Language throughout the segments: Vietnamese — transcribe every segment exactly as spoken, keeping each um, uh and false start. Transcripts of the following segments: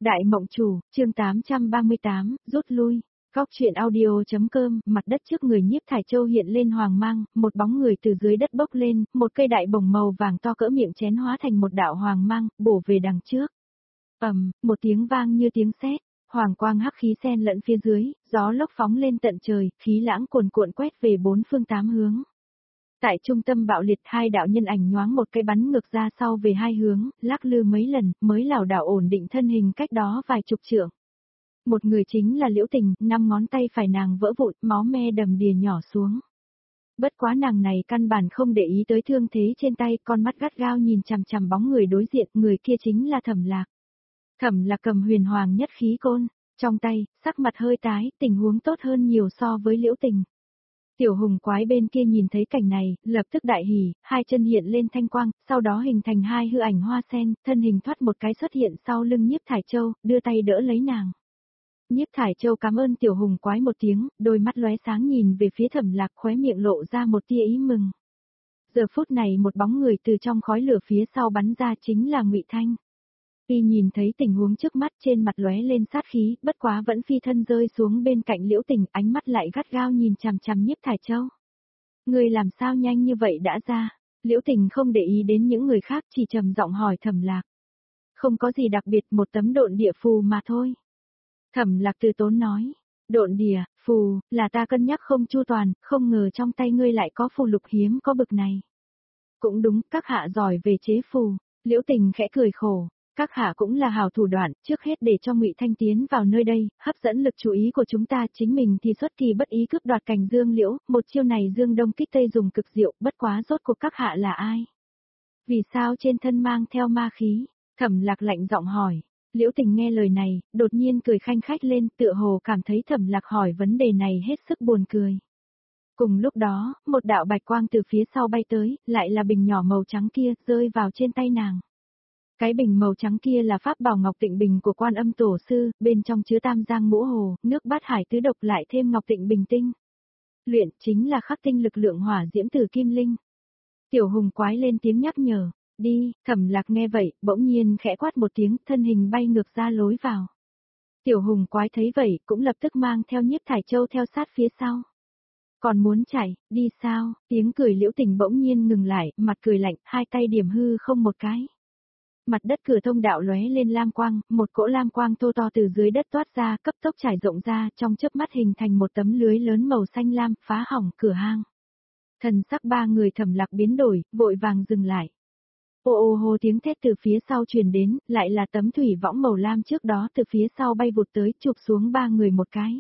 Đại Mộng Chủ, chương tám trăm ba mươi tám, rút lui. Góc truyện audio.com, mặt đất trước người Nhiếp Thải Châu hiện lên hoàng mang, một bóng người từ dưới đất bốc lên, một cây đại bổng màu vàng to cỡ miệng chén hóa thành một đạo hoàng mang, bổ về đằng trước. Ầm, một tiếng vang như tiếng sét, hoàng quang hắc khí xen lẫn phía dưới, gió lốc phóng lên tận trời, khí lãng cuồn cuộn quét về bốn phương tám hướng. Tại trung tâm bạo liệt, hai đạo nhân ảnh nhoáng một cái bắn ngược ra sau về hai hướng, lắc lư mấy lần, mới lảo đảo ổn định thân hình cách đó vài chục trượng. Một người chính là Liễu Tình, năm ngón tay phải nàng vỡ vụn, máu me đầm đìa nhỏ xuống. Bất quá nàng này căn bản không để ý tới thương thế trên tay, con mắt gắt gao nhìn chằm chằm bóng người đối diện, người kia chính là Thẩm Lạc. Thẩm Lạc cầm huyền hoàng nhất khí côn, trong tay, sắc mặt hơi tái, tình huống tốt hơn nhiều so với Liễu Tình. Tiểu hùng quái bên kia nhìn thấy cảnh này, lập tức đại hỉ, hai chân hiện lên thanh quang, sau đó hình thành hai hư ảnh hoa sen, thân hình thoát một cái xuất hiện sau lưng Nhiếp Thải Châu, đưa tay đỡ lấy nàng. Nhiếp Thải Châu cảm ơn tiểu hùng quái một tiếng, đôi mắt lóe sáng nhìn về phía Thẩm Lạc, khóe miệng lộ ra một tia ý mừng. Giờ phút này một bóng người từ trong khói lửa phía sau bắn ra chính là Ngụy Thanh. Y nhìn thấy tình huống trước mắt trên mặt lóe lên sát khí, bất quá vẫn phi thân rơi xuống bên cạnh Liễu Tình, ánh mắt lại gắt gao nhìn chằm chằm Nhiếp Thải Châu. Người làm sao nhanh như vậy đã ra? Liễu Tình không để ý đến những người khác, chỉ trầm giọng hỏi Thẩm Lạc. Không có gì đặc biệt, một tấm độn địa phù mà thôi. Thẩm Lạc từ tốn nói, độn địa, phù, là ta cân nhắc không chu toàn, không ngờ trong tay ngươi lại có phù lục hiếm có bực này. Cũng đúng, các hạ giỏi về chế phù. Liễu Tình khẽ cười khổ. Các hạ cũng là hào thủ đoạn, trước hết để cho Ngụy Thanh tiến vào nơi đây, hấp dẫn lực chú ý của chúng ta, chính mình thì xuất kỳ bất ý cướp đoạt cành dương liễu, một chiêu này dương đông kích tây dùng cực diệu, bất quá rốt cuộc các hạ là ai? Vì sao trên thân mang theo ma khí? Thẩm Lạc lạnh giọng hỏi. Liễu Tình nghe lời này, đột nhiên cười khanh khách lên, tựa hồ cảm thấy Thẩm Lạc hỏi vấn đề này hết sức buồn cười. Cùng lúc đó, một đạo bạch quang từ phía sau bay tới, lại là bình nhỏ màu trắng kia, rơi vào trên tay nàng. Cái bình màu trắng kia là pháp bảo Ngọc Tịnh Bình của Quan Âm Tổ sư, bên trong chứa tam giang ngũ hồ, nước bát hải tứ độc lại thêm Ngọc Tịnh Bình tinh. Luyện chính là khắc tinh lực lượng hỏa diễm từ kim linh. Tiểu hùng quái lên tiếng nhắc nhở, đi. Thẩm Lạc nghe vậy, bỗng nhiên khẽ quát một tiếng, thân hình bay ngược ra lối vào. Tiểu hùng quái thấy vậy, cũng lập tức mang theo Nhiếp Thải Châu theo sát phía sau. Còn muốn chạy, đi sao? Tiếng cười Liễu Tình bỗng nhiên ngừng lại, mặt cười lạnh, hai tay điểm hư không một cái. Mặt đất cửa thông đạo lóe lên lam quang, một cỗ lam quang thô to từ dưới đất toát ra, cấp tốc trải rộng ra, trong chớp mắt hình thành một tấm lưới lớn màu xanh lam, phá hỏng cửa hang. Thần sắc ba người Thẩm Lạc biến đổi, vội vàng dừng lại. Ô ô hô tiếng thét từ phía sau truyền đến, lại là tấm thủy võng màu lam trước đó từ phía sau bay vụt tới, chụp xuống ba người một cái.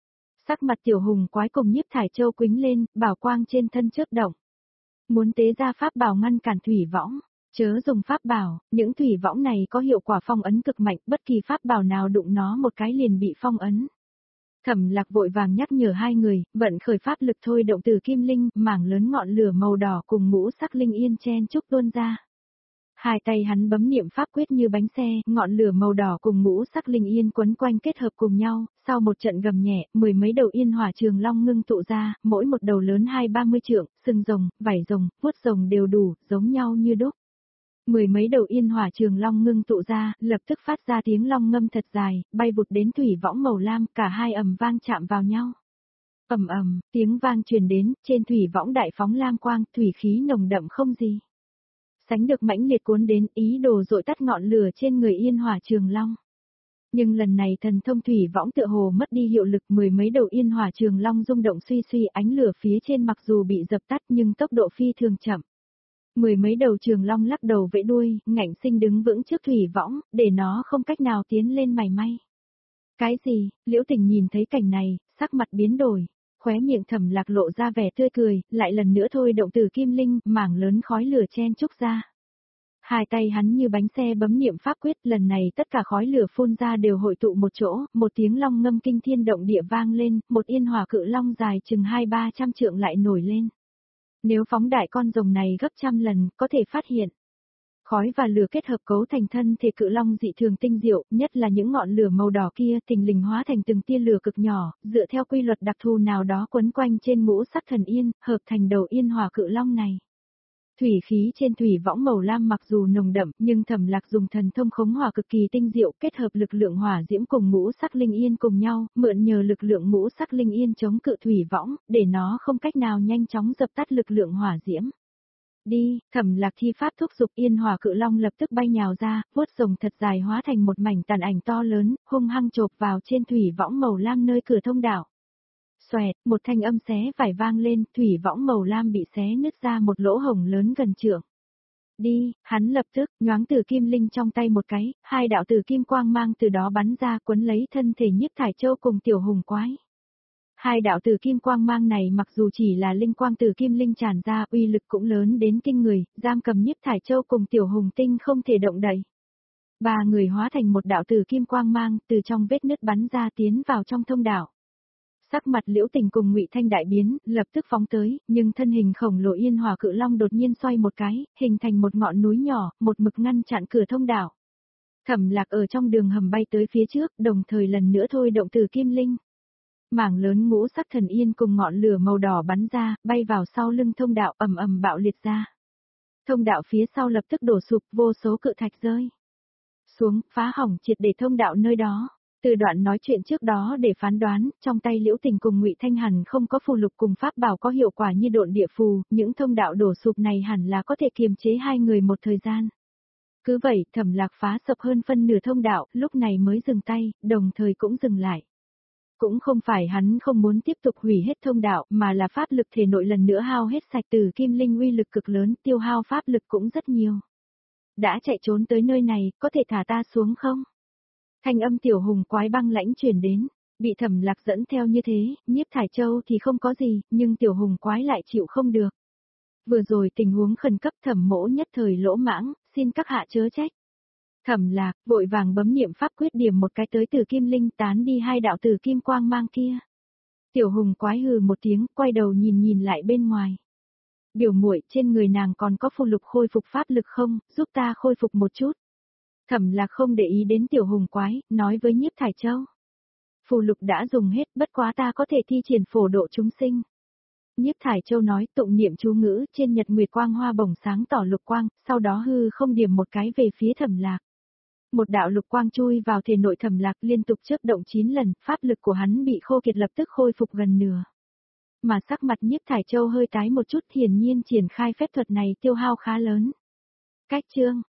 Sắc mặt tiểu hùng quái cùng Nhiếp Thải Châu quĩnh lên, bảo quang trên thân chớp động. Muốn tế ra pháp bảo ngăn cản thủy võng. Chớ dùng pháp bảo, những thủy võng này có hiệu quả phong ấn cực mạnh, bất kỳ pháp bảo nào đụng nó một cái liền bị phong ấn. Thẩm Lạc vội vàng nhắc nhở hai người, vận khởi pháp lực thôi động từ kim linh, mảng lớn ngọn lửa màu đỏ cùng ngũ sắc linh yên chen chúc tuôn ra. Hai tay hắn bấm niệm pháp quyết như bánh xe, ngọn lửa màu đỏ cùng ngũ sắc linh yên quấn quanh kết hợp cùng nhau, sau một trận gầm nhẹ, mười mấy đầu yên hỏa trường long ngưng tụ ra, mỗi một đầu lớn hai ba mươi trượng, sừng rồng, vảy rồng, vuốt rồng đều đủ, giống nhau như đúc. Mười mấy đầu yên hỏa trường long ngưng tụ ra, lập tức phát ra tiếng long ngâm thật dài, bay vụt đến thủy võng màu lam, cả hai ầm vang chạm vào nhau. Ầm ầm, tiếng vang truyền đến, trên thủy võng đại phóng lam quang, thủy khí nồng đậm không gì sánh được mãnh liệt cuốn đến, ý đồ dội tắt ngọn lửa trên người yên hỏa trường long. Nhưng lần này thần thông thủy võng tựa hồ mất đi hiệu lực, mười mấy đầu yên hỏa trường long rung động suy suy, ánh lửa phía trên mặc dù bị dập tắt nhưng tốc độ phi thường chậm. Mười mấy đầu trường long lắc đầu vẫy đuôi, ngạnh sinh đứng vững trước thủy võng, để nó không cách nào tiến lên mảy may. Cái gì? Liễu Tình nhìn thấy cảnh này, sắc mặt biến đổi, khóe miệng Thẩm Lạc lộ ra vẻ tươi cười, lại lần nữa thôi động từ kim linh, mảng lớn khói lửa chen chúc ra. Hai tay hắn như bánh xe bấm niệm pháp quyết, lần này tất cả khói lửa phun ra đều hội tụ một chỗ, một tiếng long ngâm kinh thiên động địa vang lên, một yên hỏa cự long dài chừng hai ba trăm trượng lại nổi lên. Nếu phóng đại con rồng này gấp trăm lần, có thể phát hiện. Khói và lửa kết hợp cấu thành thân thể cự long dị thường tinh diệu, nhất là những ngọn lửa màu đỏ kia thình lình hóa thành từng tia lửa cực nhỏ, dựa theo quy luật đặc thù nào đó quấn quanh trên ngũ sắc thần yên, hợp thành đầu yên hỏa cự long này. Thủy khí trên thủy võng màu lam mặc dù nồng đậm, nhưng Thẩm Lạc dùng thần thông khống hỏa cực kỳ tinh diệu, kết hợp lực lượng hỏa diễm cùng ngũ sắc linh yên cùng nhau, mượn nhờ lực lượng ngũ sắc linh yên chống cự thủy võng, để nó không cách nào nhanh chóng dập tắt lực lượng hỏa diễm. Đi, Thẩm Lạc thi pháp thúc giục, yên hỏa cự long lập tức bay nhào ra, vuốt rồng thật dài hóa thành một mảnh tàn ảnh to lớn, hung hăng chộp vào trên thủy võng màu lam nơi cửa thông đạo. Xoẹt, một thanh âm xé vải vang lên, thủy võng màu lam bị xé nứt ra một lỗ hổng lớn gần trượng. Đi, hắn lập tức, nhoáng từ kim linh trong tay một cái, hai đạo từ kim quang mang từ đó bắn ra quấn lấy thân thể Nhiếp Thải Châu cùng tiểu hùng quái. Hai đạo từ kim quang mang này mặc dù chỉ là linh quang từ kim linh tràn ra, uy lực cũng lớn đến kinh người, giam cầm Nhiếp Thải Châu cùng tiểu hùng tinh không thể động đậy. Ba người hóa thành một đạo từ kim quang mang, từ trong vết nứt bắn ra tiến vào trong thông đạo. Sắc mặt Liễu Tình cùng Ngụy Thanh đại biến, lập tức phóng tới, nhưng thân hình khổng lồ yên hỏa cự long đột nhiên xoay một cái, hình thành một ngọn núi nhỏ, một mực ngăn chặn cửa thông đạo. Thẩm Lạc ở trong đường hầm bay tới phía trước, đồng thời lần nữa thôi động từ kim linh. Mảng lớn ngũ sắc thần yên cùng ngọn lửa màu đỏ bắn ra, bay vào sau lưng thông đạo ầm ầm bạo liệt ra. Thông đạo phía sau lập tức đổ sụp, vô số cự thạch rơi xuống, phá hỏng triệt để thông đạo nơi đó. Từ đoạn nói chuyện trước đó để phán đoán, trong tay Liễu Tình cùng Ngụy Thanh hẳn không có phù lục cùng pháp bảo có hiệu quả như độn địa phù, những thông đạo đổ sụp này hẳn là có thể kiềm chế hai người một thời gian. Cứ vậy, Thẩm Lạc phá sập hơn phân nửa thông đạo, lúc này mới dừng tay, đồng thời cũng dừng lại. Cũng không phải hắn không muốn tiếp tục hủy hết thông đạo, mà là pháp lực thể nội lần nữa hao hết sạch, từ kim linh uy lực cực lớn, tiêu hao pháp lực cũng rất nhiều. Đã chạy trốn tới nơi này, có thể thả ta xuống không? Thanh âm tiểu hùng quái băng lãnh truyền đến, bị Thẩm Lạc dẫn theo như thế, Nhiếp Thải Châu thì không có gì, nhưng tiểu hùng quái lại chịu không được. Vừa rồi tình huống khẩn cấp, Thẩm Mỗ nhất thời lỗ mãng, xin các hạ chớ trách. Thẩm Lạc vội vàng bấm niệm pháp quyết điểm một cái tới từ kim linh, tán đi hai đạo từ kim quang mang kia. Tiểu hùng quái hừ một tiếng, quay đầu nhìn nhìn lại bên ngoài. Biểu muội, trên người nàng còn có phù lục khôi phục pháp lực không, giúp ta khôi phục một chút. Thẩm Lạc không để ý đến tiểu hùng quái, nói với Nhiếp Thải Châu. Phù lục đã dùng hết, bất quá ta có thể thi triển phổ độ chúng sinh. Nhiếp Thải Châu nói, tụng niệm chú ngữ, trên nhật nguyệt quang hoa bồng sáng tỏ lục quang, sau đó hư không điểm một cái về phía Thẩm Lạc. Một đạo lục quang chui vào thể nội Thẩm Lạc, liên tục chớp động chín lần, pháp lực của hắn bị khô kiệt lập tức khôi phục gần nửa. Mà sắc mặt Nhiếp Thải Châu hơi tái một chút, hiển nhiên triển khai phép thuật này tiêu hao khá lớn. Cách chương